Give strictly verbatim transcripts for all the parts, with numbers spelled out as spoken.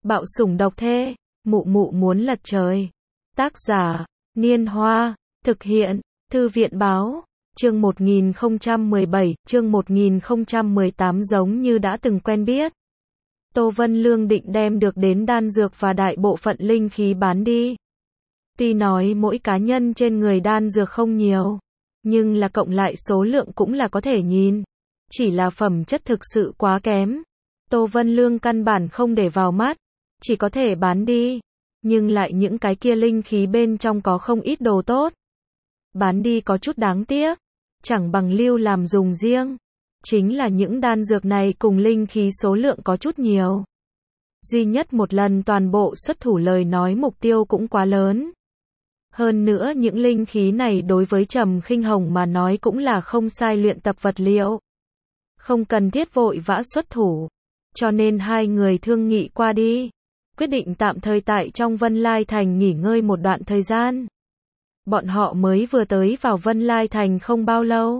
Bạo sủng độc thê, mụ mụ muốn lật trời. Tác giả, Niên Hoa, thực hiện, Thư viện Báo, chương một nghìn không trăm mười bảy, chương một nghìn không trăm mười tám giống như đã từng quen biết. Tô Vân Lương định đem được đến đan dược và đại bộ phận linh khí bán đi. Tuy nói mỗi cá nhân trên người đan dược không nhiều, nhưng là cộng lại số lượng cũng là có thể nhìn. Chỉ là phẩm chất thực sự quá kém. Tô Vân Lương căn bản không để vào mắt, chỉ có thể bán đi. Nhưng lại những cái kia linh khí bên trong có không ít đồ tốt. Bán đi có chút đáng tiếc, chẳng bằng lưu làm dùng riêng. Chính là những đan dược này cùng linh khí số lượng có chút nhiều. Duy nhất một lần toàn bộ xuất thủ lời nói mục tiêu cũng quá lớn. Hơn nữa những linh khí này đối với Trầm Khinh Hồng mà nói cũng là không sai luyện tập vật liệu. Không cần thiết vội vã xuất thủ. Cho nên hai người thương nghị qua đi. Quyết định tạm thời tại trong Vân Lai Thành nghỉ ngơi một đoạn thời gian. Bọn họ mới vừa tới vào Vân Lai Thành không bao lâu.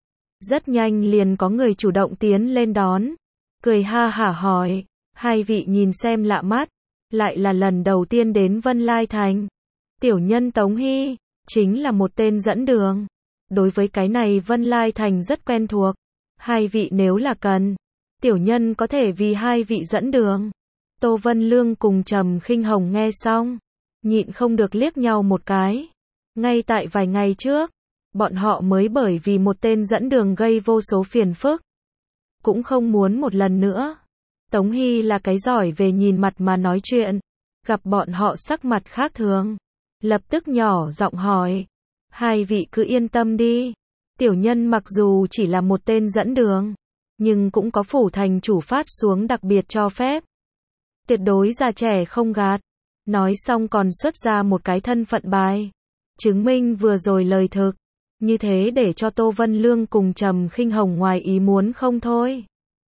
Rất nhanh liền có người chủ động tiến lên đón. Cười ha hả hỏi. Hai vị nhìn xem lạ mắt. Lại là lần đầu tiên đến Vân Lai Thành. Tiểu nhân Tống Hy, chính là một tên dẫn đường. Đối với cái này Vân Lai Thành rất quen thuộc. Hai vị nếu là cần, tiểu nhân có thể vì hai vị dẫn đường. Tô Vân Lương cùng Trầm Khinh Hồng nghe xong, nhịn không được liếc nhau một cái. Ngay tại vài ngày trước, bọn họ mới bởi vì một tên dẫn đường gây vô số phiền phức. Cũng không muốn một lần nữa. Tống Hy là cái giỏi về nhìn mặt mà nói chuyện. Gặp bọn họ sắc mặt khác thường, lập tức nhỏ giọng hỏi. Hai vị cứ yên tâm đi. Tiểu nhân mặc dù chỉ là một tên dẫn đường, nhưng cũng có phủ thành chủ phát xuống đặc biệt cho phép. Tuyệt đối già trẻ không gạt. Nói xong còn xuất ra một cái thân phận bài, chứng minh vừa rồi lời thực. Như thế để cho Tô Vân Lương cùng Trầm Khinh Hồng ngoài ý muốn không thôi.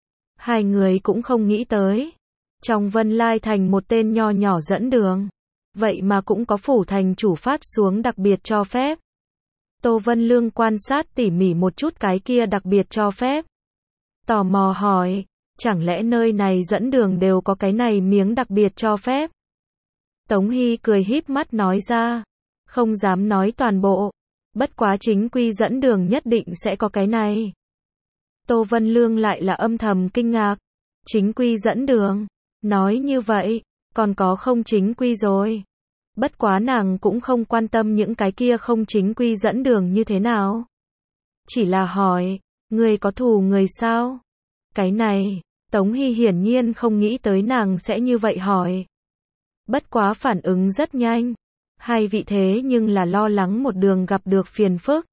Hai người cũng không nghĩ tới. Trong Vân Lai Thành một tên nho nhỏ dẫn đường. Vậy mà cũng có phủ thành chủ phát xuống đặc biệt cho phép. Tô Vân Lương quan sát tỉ mỉ một chút cái kia đặc biệt cho phép. Tò mò hỏi, chẳng lẽ nơi này dẫn đường đều có cái này miếng đặc biệt cho phép? Tống Hy cười híp mắt nói ra, không dám nói toàn bộ, bất quá chính quy dẫn đường nhất định sẽ có cái này. Tô Vân Lương lại là âm thầm kinh ngạc, chính quy dẫn đường, nói như vậy, còn có không chính quy rồi. Bất quá nàng cũng không quan tâm những cái kia không chính quy dẫn đường như thế nào. Chỉ là hỏi, người có thù người sao? Cái này, Tống Hy hiển nhiên không nghĩ tới nàng sẽ như vậy hỏi. Bất quá phản ứng rất nhanh. Hai vị thế nhưng là lo lắng một đường gặp được phiền phức.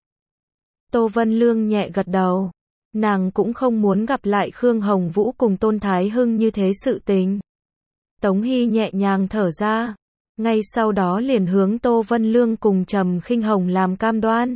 Tô Vân Lương nhẹ gật đầu. Nàng cũng không muốn gặp lại Khương Hồng Vũ cùng Tôn Thái Hưng như thế sự tình. Tống Hy nhẹ nhàng thở ra. Ngay sau đó liền hướng Tô Vân Lương cùng Trầm Khinh Hồng làm cam đoan.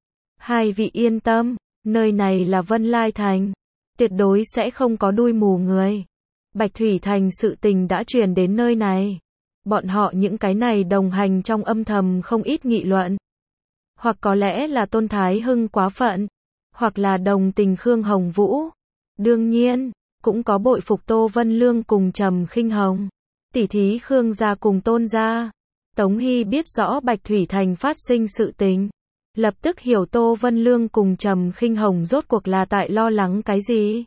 Hai vị yên tâm, nơi này là Vân Lai Thành. Tuyệt đối sẽ không có đuôi mù người. Bạch Thủy Thành sự tình đã truyền đến nơi này. Bọn họ những cái này đồng hành trong âm thầm không ít nghị luận. Hoặc có lẽ là Tôn Thái Hưng quá phận. Hoặc là đồng tình Khương Hồng Vũ. Đương nhiên, cũng có bội phục Tô Vân Lương cùng Trầm Khinh Hồng. Tỉ thí Khương gia cùng Tôn gia. Tống Hy biết rõ Bạch Thủy Thành phát sinh sự tình. Lập tức hiểu Tô Vân Lương cùng Trầm Khinh Hồng rốt cuộc là tại lo lắng cái gì.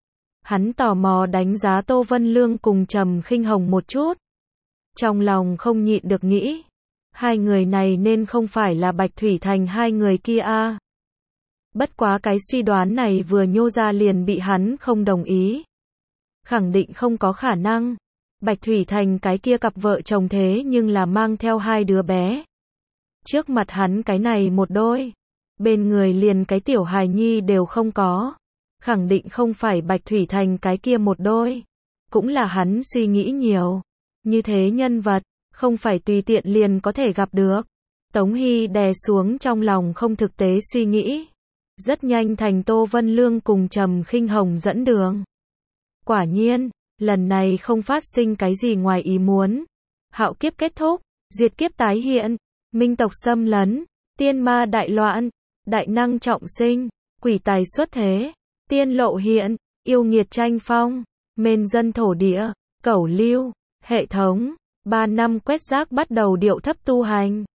Hắn tò mò đánh giá Tô Vân Lương cùng Trầm Khinh Hồng một chút. Trong lòng không nhịn được nghĩ. Hai người này nên không phải là Bạch Thủy Thành hai người kia a. Bất quá cái suy đoán này vừa nhô ra liền bị hắn không đồng ý. Khẳng định không có khả năng. Bạch Thủy Thành cái kia cặp vợ chồng thế nhưng là mang theo hai đứa bé. Trước mặt hắn cái này một đôi. Bên người liền cái tiểu hài nhi đều không có. Khẳng định không phải Bạch Thủy Thành cái kia một đôi. Cũng là hắn suy nghĩ nhiều. Như thế nhân vật, không phải tùy tiện liền có thể gặp được. Tống Hy đè xuống trong lòng không thực tế suy nghĩ. Rất nhanh thành Tô Vân Lương cùng Trầm Khinh Hồng dẫn đường. Quả nhiên, lần này không phát sinh cái gì ngoài ý muốn. Hạo kiếp kết thúc, diệt kiếp tái hiện, minh tộc xâm lấn, tiên ma đại loạn, đại năng trọng sinh, quỷ tài xuất thế, tiên lộ hiện, yêu nghiệt tranh phong, mên dân thổ địa, cẩu lưu, Hệ thống, ba năm quét rác bắt đầu điệu thấp tu hành.